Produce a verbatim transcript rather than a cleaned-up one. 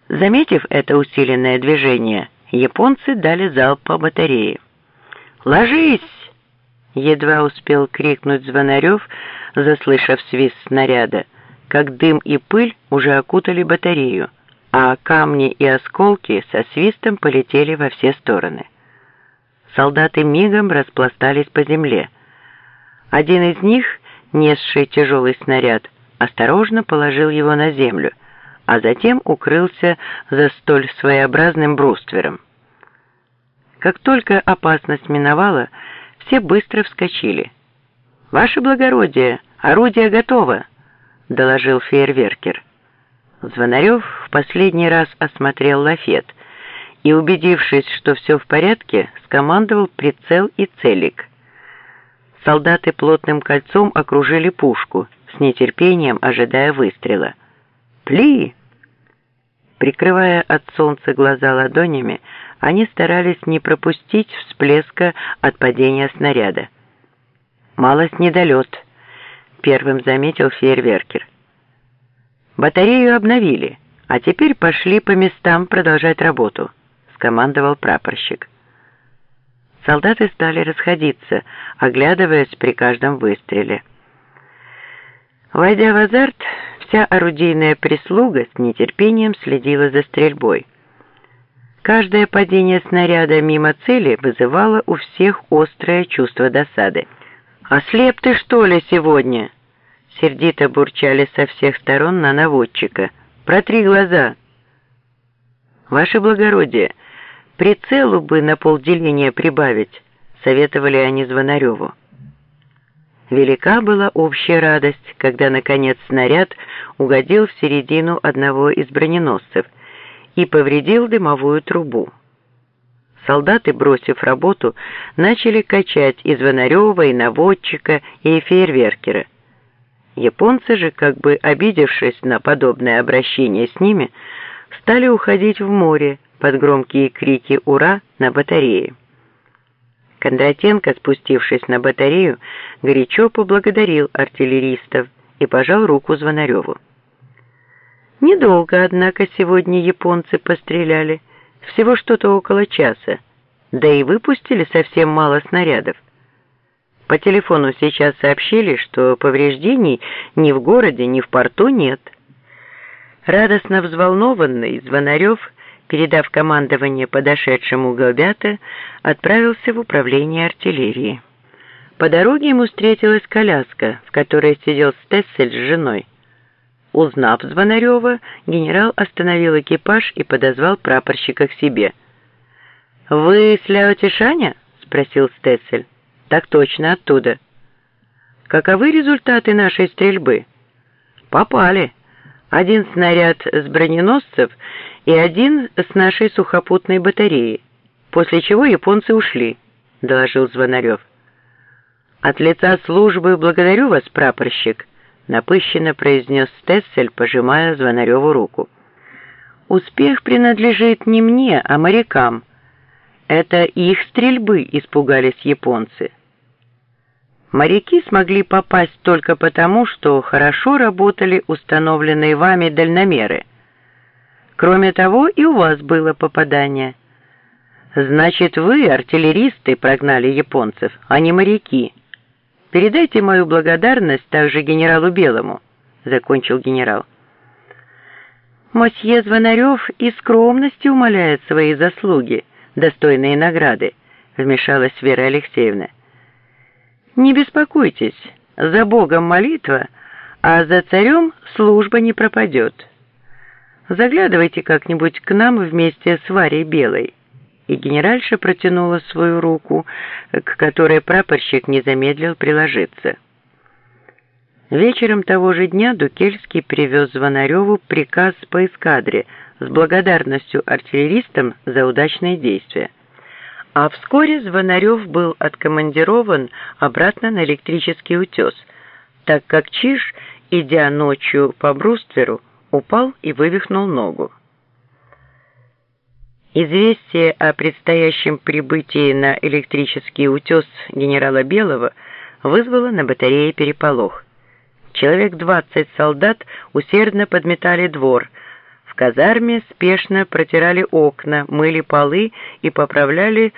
Заметив это усиленное движение, японцы дали залп по батарее. «Ложись!» — едва успел крикнуть Звонарев, заслышав свист снаряда, как дым и пыль уже окутали батарею, а камни и осколки со свистом полетели во все стороны. Солдаты мигом распластались по земле. Один из них, несший тяжелый снаряд, осторожно положил его на землю, а затем укрылся за столь своеобразным бруствером. Как только опасность миновала, все быстро вскочили. «Ваше благородие, орудие готово!» — доложил фейерверкер. Звонарев в последний раз осмотрел лафет и, убедившись, что все в порядке, скомандовал прицел и целик. Солдаты плотным кольцом окружили пушку, с нетерпением ожидая выстрела. «Пли!» Прикрывая от солнца глаза ладонями, они старались не пропустить всплеска от падения снаряда. «Малость недолет», — первым заметил фейерверкер. «Батарею обновили, а теперь пошли по местам продолжать работу», — скомандовал прапорщик. Солдаты стали расходиться, оглядываясь при каждом выстреле. Войдя в азарт, вся орудийная прислуга с нетерпением следила за стрельбой. Каждое падение снаряда мимо цели вызывало у всех острое чувство досады. «Ослеп ты, что ли, сегодня?» Сердито бурчали со всех сторон на наводчика. «Протри глаза!» «Ваше благородие, прицелу бы на полделения прибавить», — советовали они Звонареву. Велика была общая радость, когда, наконец, снаряд угодил в середину одного из броненосцев и повредил дымовую трубу. Солдаты, бросив работу, начали качать и Звонарева, и наводчика, и фейерверкера. Японцы же, как бы обидевшись на подобное обращение с ними, стали уходить в море под громкие крики «Ура!» на батарее. Кондратенко, спустившись на батарею, горячо поблагодарил артиллеристов и пожал руку Звонареву. Недолго, однако, сегодня японцы постреляли, всего что-то около часа, да и выпустили совсем мало снарядов. По телефону сейчас сообщили, что повреждений ни в городе, ни в порту нет. Радостно взволнованный Звонарев, передав командование подошедшему Голбята, отправился в управление артиллерии. По дороге ему встретилась коляска, в которой сидел Стессель с женой. Узнав Звонарева, генерал остановил экипаж и подозвал прапорщика к себе. «Вы с Ляо-Тишаня?» — спросил Стессель. «Так точно, оттуда». «Каковы результаты нашей стрельбы?» «Попали. Один снаряд с броненосцев и один с нашей сухопутной батареи, после чего японцы ушли», — доложил Звонарев. «От лица службы благодарю вас, прапорщик», — напыщенно произнес Стессель, пожимая Звонареву руку. «Успех принадлежит не мне, а морякам. Это их стрельбы испугались японцы. Моряки смогли попасть только потому, что хорошо работали установленные вами дальномеры. Кроме того, и у вас было попадание. Значит, вы, артиллеристы, прогнали японцев, а не моряки. Передайте мою благодарность также генералу Белому», — закончил генерал. «Мосье Звонарев из скромности умаляет свои заслуги, достойные награды», — вмешалась Вера Алексеевна. «Не беспокойтесь, за Богом молитва, а за царем служба не пропадет. Заглядывайте как-нибудь к нам вместе с Варей Белой». И генеральша протянула свою руку, к которой прапорщик не замедлил приложиться. Вечером того же дня Дукельский привез Звонареву приказ по эскадре с благодарностью артиллеристам за удачные действия. А вскоре Звонарев был откомандирован обратно на электрический утес, так как Чиж, идя ночью по брустверу, упал и вывихнул ногу. Известие о предстоящем прибытии на электрический утес генерала Белого вызвало на батарее переполох. Человек двадцать солдат усердно подметали двор, в казарме спешно протирали окна, мыли полы и поправляли